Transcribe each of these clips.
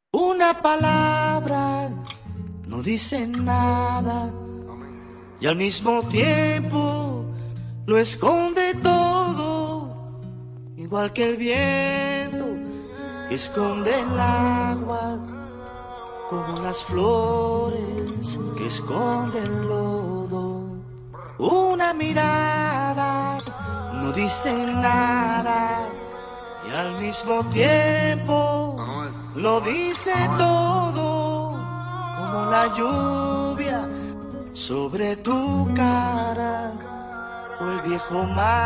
Una palabra no dice nada y al mismo tiempo lo esconde todo, igual que el viento que esconde el agua, como las flores que esconden el lodo. Una mirada no dice nada y al mismo tiempo lo dice todo, como la lluvia sobre tu cara o el viejo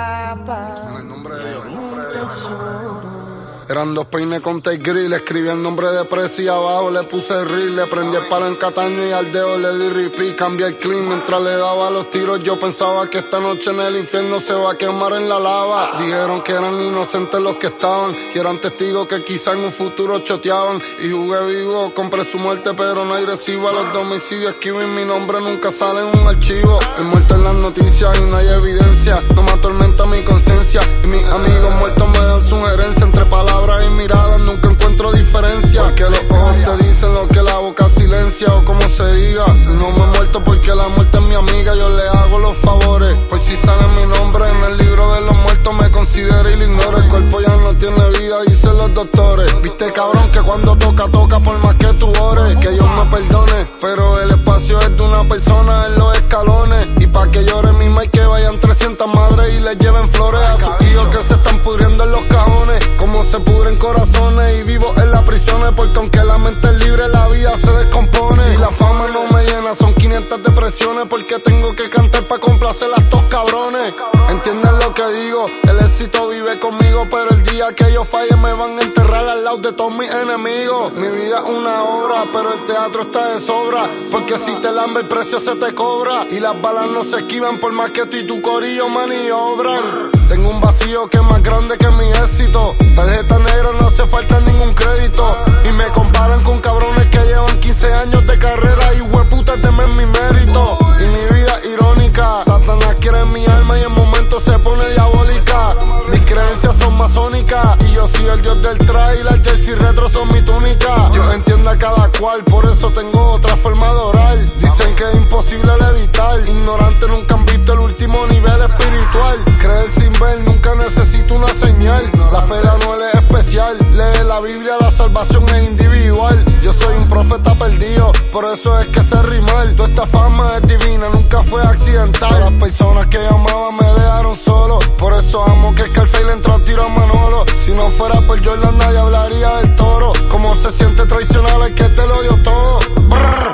mapa de un tesoro. Eran dos peines con tape grill, escribí el nombre de Prezi y abajo le puse el reel. Le prendí el palo en Cataño y al dedo le di repeat. Cambié el clean mientras le daba los tiros. Yo pensaba que esta noche en el infierno se va a quemar en la lava. Dijeron que eran inocentes los que estaban y eran testigos que quizá en un futuro choteaban. Y jugué vivo, compré su muerte pero no hay recibo. A los homicidios escribí mi nombre, nunca sale en un archivo. El muerto en las noticias y no hay evidencia. No me atormenta mi conciencia y mis amigos muertos me dan sugerencia. Entre palabras y miradas nunca encuentro diferencia, porque los ojos te dicen lo que la boca silencia, o como se diga. No me he muerto porque la muerte es mi amiga, yo le hago los favores. Pues si sale mi nombre en el libro de los muertos me considera y lo ignoro. El cuerpo ya no tiene vida, dicen los doctores. Viste cabrón que cuando toca, toca por más que tú ores. Que Dios me perdone, pero el espacio es de una persona en los escalones. Y pa' que llore mi ma y que vayan 300 madres y les lleven flores a sus hijos que se están pudriendo en los cajones. Como se pudren corazones y vivo en las prisiones, porque aunque la mente es libre la vida se descompone. Y la fama no me llena, son 500 depresiones, porque tengo que cantar pa' complacer a estos cabrones. ¿Entienden lo que digo? El éxito vive conmigo, pero el día que yo falle me van a enterrar al lado de todos mis enemigos. Mi vida es una obra, pero el teatro está de sobra, porque si te lambe el precio se te cobra. Y las balas no se esquivan por más que tú y tu corillo maniobran. Tengo un vacío que es más grande que mi éxito. Tarjeta negra, no hace falta ningún crédito. Y me comparan con cabrones que llevan 15 años de carrera y hueputas temen mi mérito. Y mi vida es irónica, Satanás quiere mi alma y en momentos se pone diabólica. Mis creencias son masónicas y yo soy el dios del trail. Las jersey retro son mi túnica. Dios entiende a cada cual, por eso tengo otra forma de orar. Dicen que es imposible el evitar, ignorantes nunca han visto el último nivel espiritual. Creer sin ver, nunca necesito una señal. La fe de Anuel es especial, lee la Biblia, la salvación es individual. Yo soy un profeta perdido, por eso es que sé rimar. Toda esta fama es divina, nunca fue accidental. Las personas que llamaban me dejaron solo, por eso amo que Scarface le entró a tiro a Manolo. Si no fuera por Jordan nadie hablaría del toro. Cómo se siente traicionar al que te lo dio todo. Brr.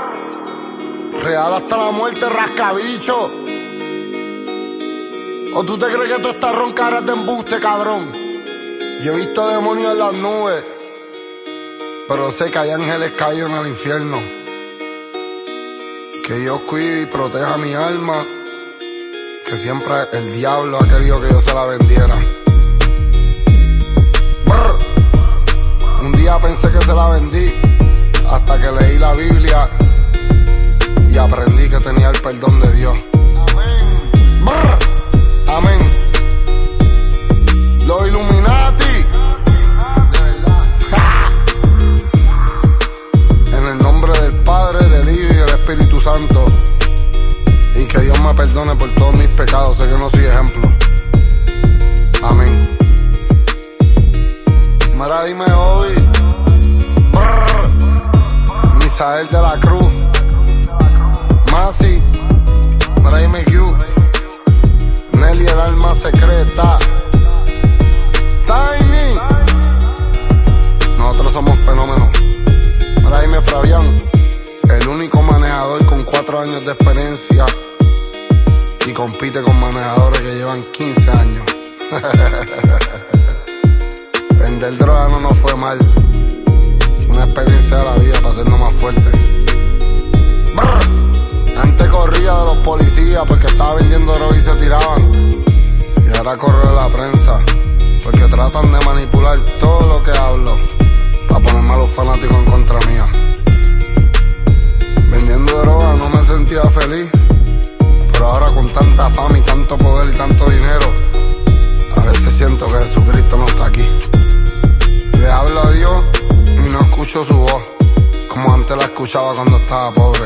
Real hasta la muerte, rascabicho. ¿O tú te crees que tú estás roncar de embuste, cabrón? Yo he visto demonios en las nubes, pero sé que hay ángeles caídos en el infierno. Que Dios cuide y proteja mi alma, que siempre el diablo ha querido que yo se la vendiera. Brr. Un día pensé que se la vendí, hasta que leí la Biblia y aprendí que tenía el perdón de Dios. Amén. Brr. Amén. Los Illuminati. De verdad. ¡Ja! En el nombre del Padre, del Hijo y del Espíritu Santo. Y que Dios me perdone por todos mis pecados. Sé que no soy ejemplo. Amén. Mira, dime hoy. Brrr. Misael de la Cruz. Masi. Mira, dime Q. Nelly, el alma secreta. Tiny. Nosotros somos fenómenos. Mira, dime Fabián, el único manejador con 4 años de experiencia y compite con manejadores que llevan 15 años. Vender droga no nos fue mal. Una experiencia de la vida para hacernos más fuertes. Antes corría de los policías porque estaba vendiendo droga y se tiraban. Y ahora corro de la prensa porque tratan de manipular todo lo que hablo para ponerme a los fanáticos en contra mía. Vendiendo droga no me sentía feliz, pero ahora con tanta fama y tanto poder y tanto dinero, a veces siento que Jesucristo no está aquí. Le hablo a Dios y no escucho escucho su voz, como antes la escuchaba cuando estaba pobre.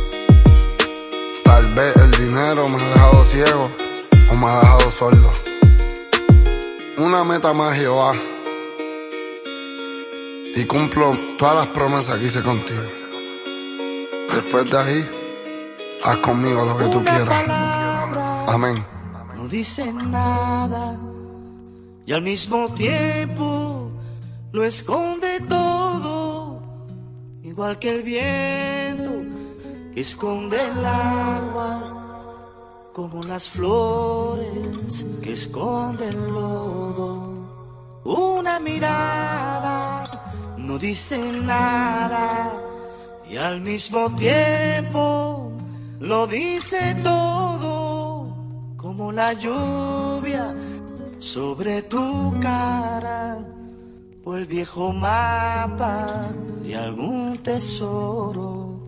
Tal vez el dinero me ha dejado ciego o me ha dejado sordo. Una meta más, Jehová, y cumplo todas las promesas que hice contigo. Después de ahí, haz conmigo lo que tú quieras. Amén. No dice nada y al mismo tiempo lo esconde todo, igual que el viento que esconde el agua, como las flores que esconden el lodo. Una mirada no dice nada y al mismo tiempo lo dice todo, como la lluvia sobre tu cara o el viejo mapa de algún tesoro.